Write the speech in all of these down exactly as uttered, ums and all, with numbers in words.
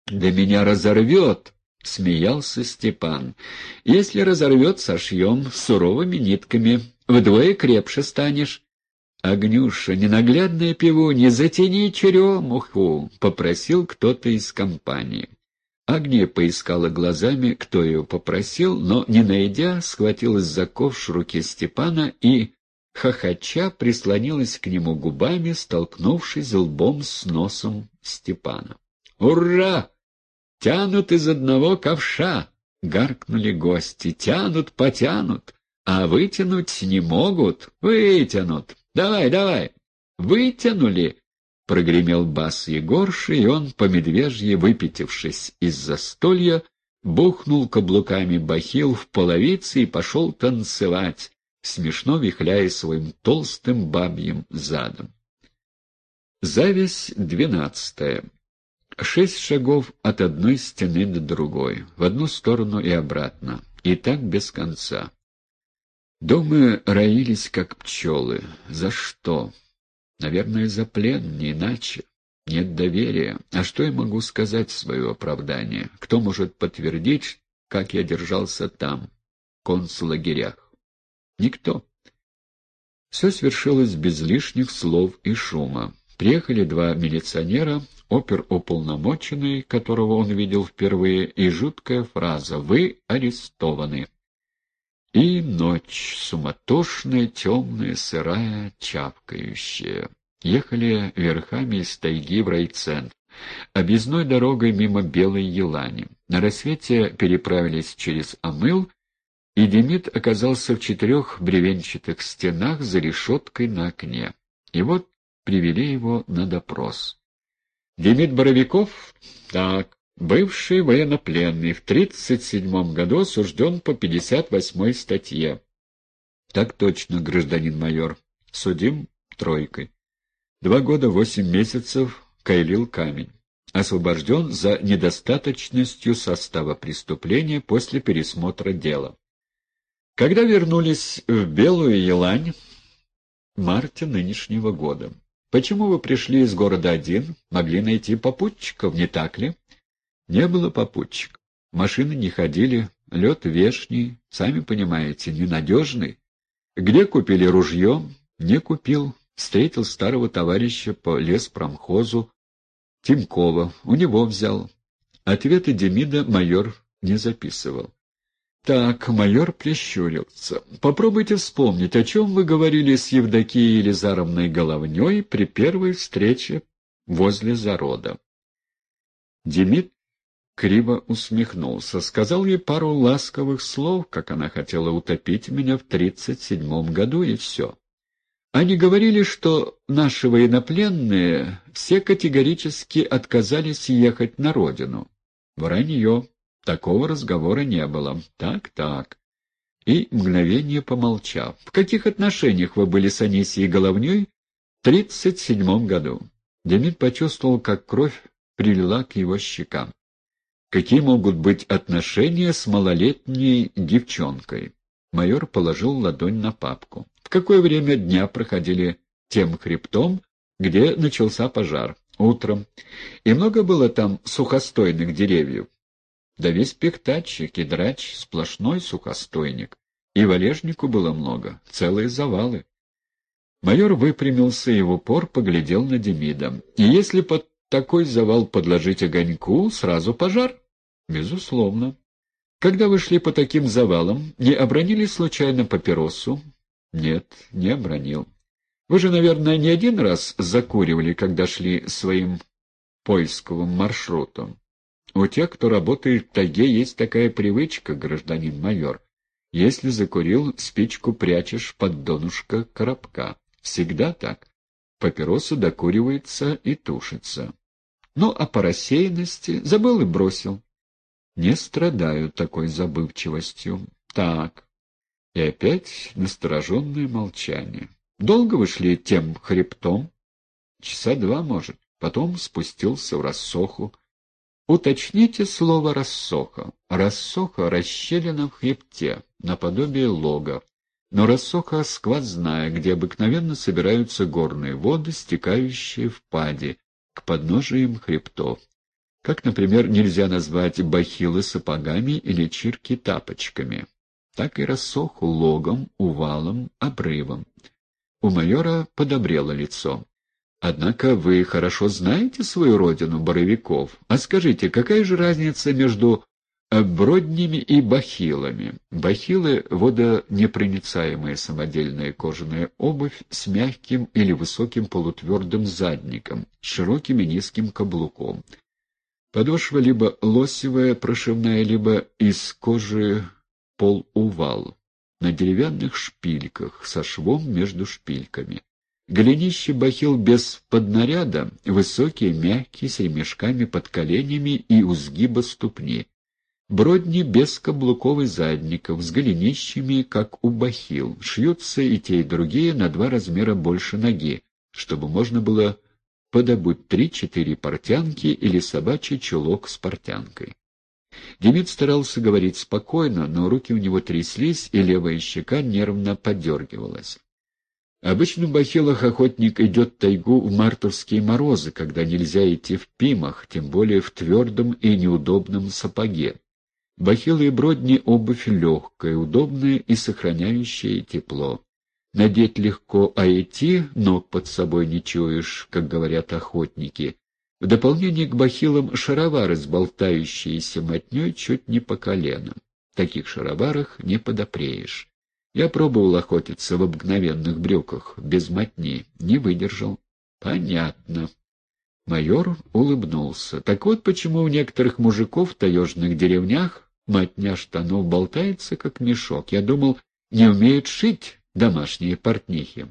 Да меня разорвет, — смеялся Степан. Если разорвет, сошьем суровыми нитками. Вдвое крепше станешь. «Агнюша, ненаглядная пивунья, затяни черемуху!» — попросил кто-то из компании. Агния поискала глазами, кто ее попросил, но, не найдя, схватилась за ковш руки Степана и, хохоча, прислонилась к нему губами, столкнувшись лбом с носом Степана. «Ура! Тянут из одного ковша!» — гаркнули гости. «Тянут, потянут, а вытянуть не могут. Вытянут! Давай, давай! Вытянули!» — прогремел бас Егорши, и он, по медвежье выпятившись из застолья, бухнул каблуками бахил в половице и пошел танцевать, смешно вихляя своим толстым бабьим задом. Зависть двенадцатая. Шесть шагов от одной стены до другой, в одну сторону и обратно, и так без конца. Дома роились, как пчелы. За что? Наверное, за плен, не иначе. Нет доверия. А что я могу сказать в свое оправдание? Кто может подтвердить, как я держался там, в концлагерях? Никто. Все свершилось без лишних слов и шума. Приехали два милиционера, оперуполномоченный, которого он видел впервые, и жуткая фраза «Вы арестованы». И ночь, суматошная, темная, сырая, чавкающая. Ехали верхами из тайги в райцентр, объездной дорогой мимо Белой Елани. На рассвете переправились через Амыл, и Демид оказался в четырех бревенчатых стенах за решеткой на окне. И вот привели его на допрос. Демид Боровиков? Так. Бывший военнопленный, в тридцать седьмом году осужден по пятьдесят восьмой статье. Так точно, гражданин майор. Судим тройкой. Два года восемь месяцев кайлил камень. Освобожден за недостаточностью состава преступления после пересмотра дела. Когда вернулись в Белую Елань, в марте нынешнего года. Почему вы пришли из города один? Могли найти попутчиков, не так ли? Не было попутчиков. Машины не ходили, лед вешний, сами понимаете, ненадежный. Где купили ружье? Не купил. Встретил старого товарища по леспромхозу Тимкова. У него взял. Ответы Демида майор не записывал. Так, майор прищурился. Попробуйте вспомнить, о чем вы говорили с Евдокией Елизаровной Головней при первой встрече возле Зарода. Демид криво усмехнулся, сказал ей пару ласковых слов, как она хотела утопить меня в тридцать седьмом году, и все. Они говорили, что наши военнопленные все категорически отказались ехать на родину. Вранье. Такого разговора не было. Так-так. И, мгновение помолчав, в каких отношениях вы были с Анисией Головней в тридцать седьмом году? Демид почувствовал, как кровь прилила к его щекам. Какие могут быть отношения с малолетней девчонкой? Майор положил ладонь на папку. В какое время дня проходили тем хребтом, где начался пожар? Утром. И много было там сухостойных деревьев? Да весь Пихтач и Кедрач — сплошной сухостойник. И валежнику было много, целые завалы. Майор выпрямился и в упор поглядел на Демида. И если под такой завал подложить огоньку, сразу пожар? Безусловно. Когда вы шли по таким завалам, не обронили случайно папиросу? Нет, не обронил. Вы же, наверное, не один раз закуривали, когда шли своим поисковым маршрутом. У тех, кто работает в тайге, есть такая привычка, гражданин майор. Если закурил, спичку прячешь под донышко коробка. Всегда так. Папироса докуривается и тушится. Ну, а по рассеянности забыл и бросил. Не страдаю такой забывчивостью. Так. И опять настороженное молчание. Долго вы шли тем хребтом? Часа два, может. Потом спустился в рассоху. Уточните слово «рассоха». Рассоха — расщелина в хребте, наподобие лога. Но рассоха сквозная, где обыкновенно собираются горные воды, стекающие в пади, к подножиям хребтов. Как, например, нельзя назвать бахилы сапогами или чирки тапочками, так и рассоху логом, увалом, обрывом. У майора подобрело лицо. «Однако вы хорошо знаете свою родину, Боровиков. А скажите, какая же разница между броднями и бахилами?» Бахилы — водонепроницаемая самодельная кожаная обувь с мягким или высоким полутвердым задником, с широким и низким каблуком. Подошва либо лосевая, прошивная, либо из кожи полувал, на деревянных шпильках, со швом между шпильками. Голенище бахил без поднаряда, высокие, мягкие, с ремешками под коленями и у сгиба ступни. Бродни без каблуков и задников, с голенищами, как у бахил. Шьются и те, и другие на два размера больше ноги, чтобы можно было подобуть три-четыре портянки или собачий чулок с портянкой. Демид старался говорить спокойно, но руки у него тряслись, и левая щека нервно подергивалась. Обычно в бахилах охотник идет в тайгу в мартовские морозы, когда нельзя идти в пимах, тем более в твердом и неудобном сапоге. Бахилы и бродни — обувь легкая, удобная и сохраняющая тепло. Надеть легко, а идти ног под собой не чуешь, как говорят охотники. В дополнение к бахилам шаровары с болтающейся мотней чуть не по колено. В таких шароварах не подопреешь. Я пробовал охотиться в обыкновенных брюках, без мотни, не выдержал. Понятно. Майор улыбнулся. Так вот почему у некоторых мужиков в таежных деревнях мотня штанов болтается, как мешок. Я думал, не умеют шить домашние портнихи.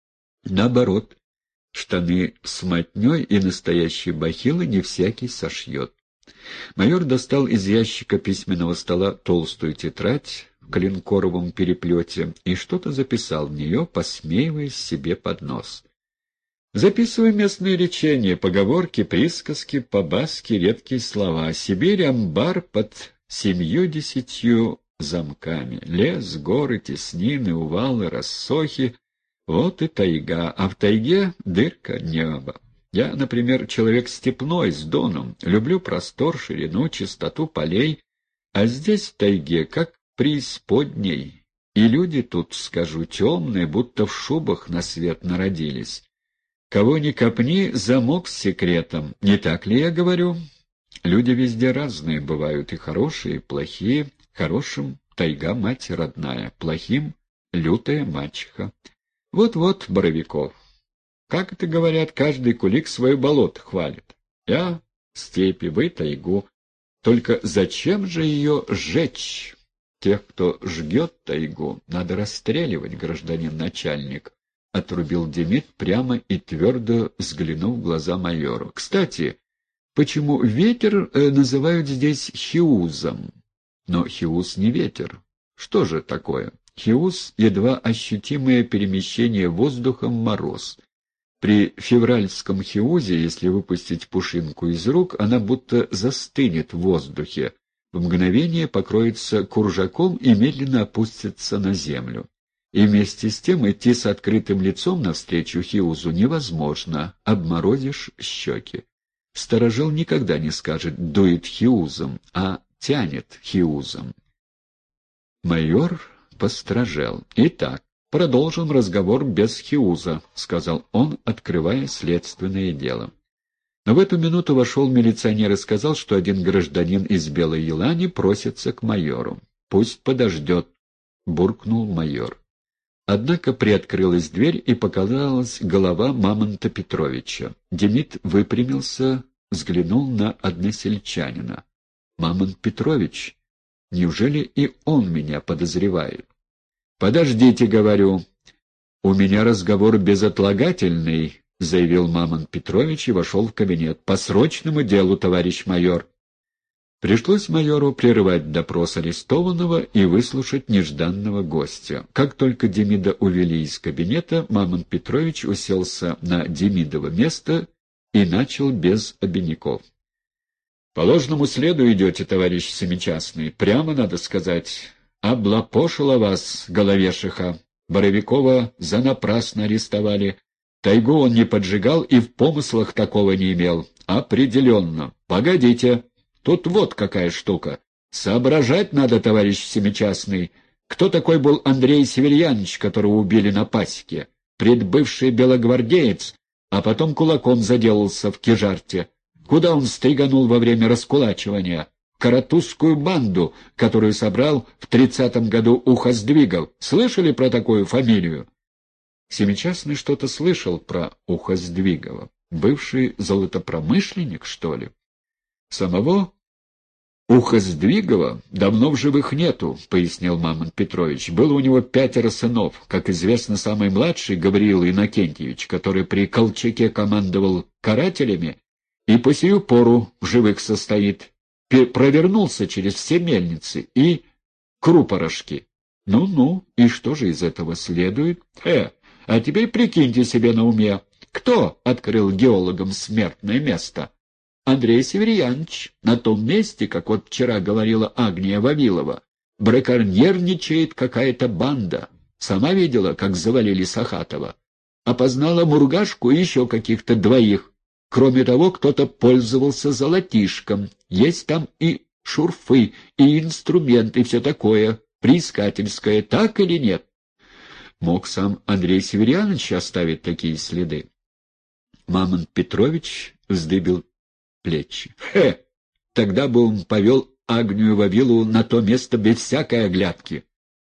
Наоборот, штаны с мотней и настоящие бахилы не всякий сошьет. Майор достал из ящика письменного стола толстую тетрадь в коленкоровом переплете и что-то записал в нее, посмеиваясь себе под нос. Записывай местные речения, поговорки, присказки, по-баски, редкие слова. Сибирь — амбар под семью-десятью замками. Лес, горы, теснины, увалы, рассохи — вот и тайга, а в тайге — дырка неба. Я, например, человек степной, с доном, люблю простор, ширину, чистоту полей, а здесь, в тайге, как преисподней, и люди тут, скажу, темные, будто в шубах на свет народились. Кого ни копни, замок с секретом. Не так ли я говорю? Люди везде разные бывают, и хорошие, и плохие. Хорошим тайга мать родная, плохим лютая мачеха. Вот-вот, Боровиков. Как это говорят, каждый кулик свое болото хвалит. Я степи, вы тайгу. Только зачем же ее сжечь? Тех, кто жгет тайгу, надо расстреливать, гражданин начальник. — отрубил Демид прямо и твердо взглянув в глаза майору. — Кстати, почему ветер э, называют здесь хиузом? Но хиуз не ветер. Что же такое? Хиуз — едва ощутимое перемещение воздуха в мороз. При февральском хиузе, если выпустить пушинку из рук, она будто застынет в воздухе, в мгновение покроется куржаком и медленно опустится на землю. И вместе с тем идти с открытым лицом навстречу хиузу невозможно, обморозишь щеки. Старожил никогда не скажет «дует хиузом», а «тянет хиузом». Майор постражел. «Итак, продолжим разговор без хиуза», — сказал он, открывая следственное дело. Но в эту минуту вошел милиционер и сказал, что один гражданин из Белой Елани просится к майору. «Пусть подождет», — буркнул майор. Однако приоткрылась дверь, и показалась голова Мамонта Петровича. Демид выпрямился, взглянул на односельчанина. «Мамонт Петрович, неужели и он меня подозревает?» «Подождите, — говорю, — у меня разговор безотлагательный», — заявил Мамонт Петрович и вошел в кабинет. «По срочному делу, товарищ майор». Пришлось майору прерывать допрос арестованного и выслушать нежданного гостя. Как только Демида увели из кабинета, Мамонт Петрович уселся на Демидово место и начал без обиняков. «По ложному следу идете, товарищ семичастный. Прямо, надо сказать, облапошила вас, головешиха. Боровикова занапрасно арестовали. Тайгу он не поджигал и в помыслах такого не имел. Определенно. Погодите, тут вот какая штука. Соображать надо, товарищ Семичастный. Кто такой был Андрей Северьянович, которого убили на пасеке? Предбывший белогвардеец, а потом кулаком заделался в Кижарте. Куда он стриганул во время раскулачивания? Каратузскую банду, которую собрал в тридцатом году Ухоздвигов. Слышали про такую фамилию? Семичастный что-то слышал про Ухоздвигова. Бывший золотопромышленник, что ли? Самого Ухоздвигова давно в живых нету, — пояснил Мамонт Петрович. Было у него пятеро сынов. Как известно, самый младший, Гавриил Иннокентьевич, который при Колчаке командовал карателями, и по сию пору в живых состоит, провернулся через все мельницы и крупорошки. Ну-ну, и что же из этого следует? Э, а теперь прикиньте себе на уме, кто открыл геологам смертное место? Андрей Северьянович. На том месте, как вот вчера говорила Агния Вавилова, браконьерничает какая-то банда. Сама видела, как завалили Сахатова. Опознала Мургашку и еще каких-то двоих. Кроме того, кто-то пользовался золотишком. Есть там и шурфы, и инструменты, и все такое, приискательское, так или нет? Мог сам Андрей Северьянович оставить такие следы? Мамонт Петрович вздыбил плечи. Хе! Тогда бы он повел Агнию Вавилову на то место без всякой оглядки.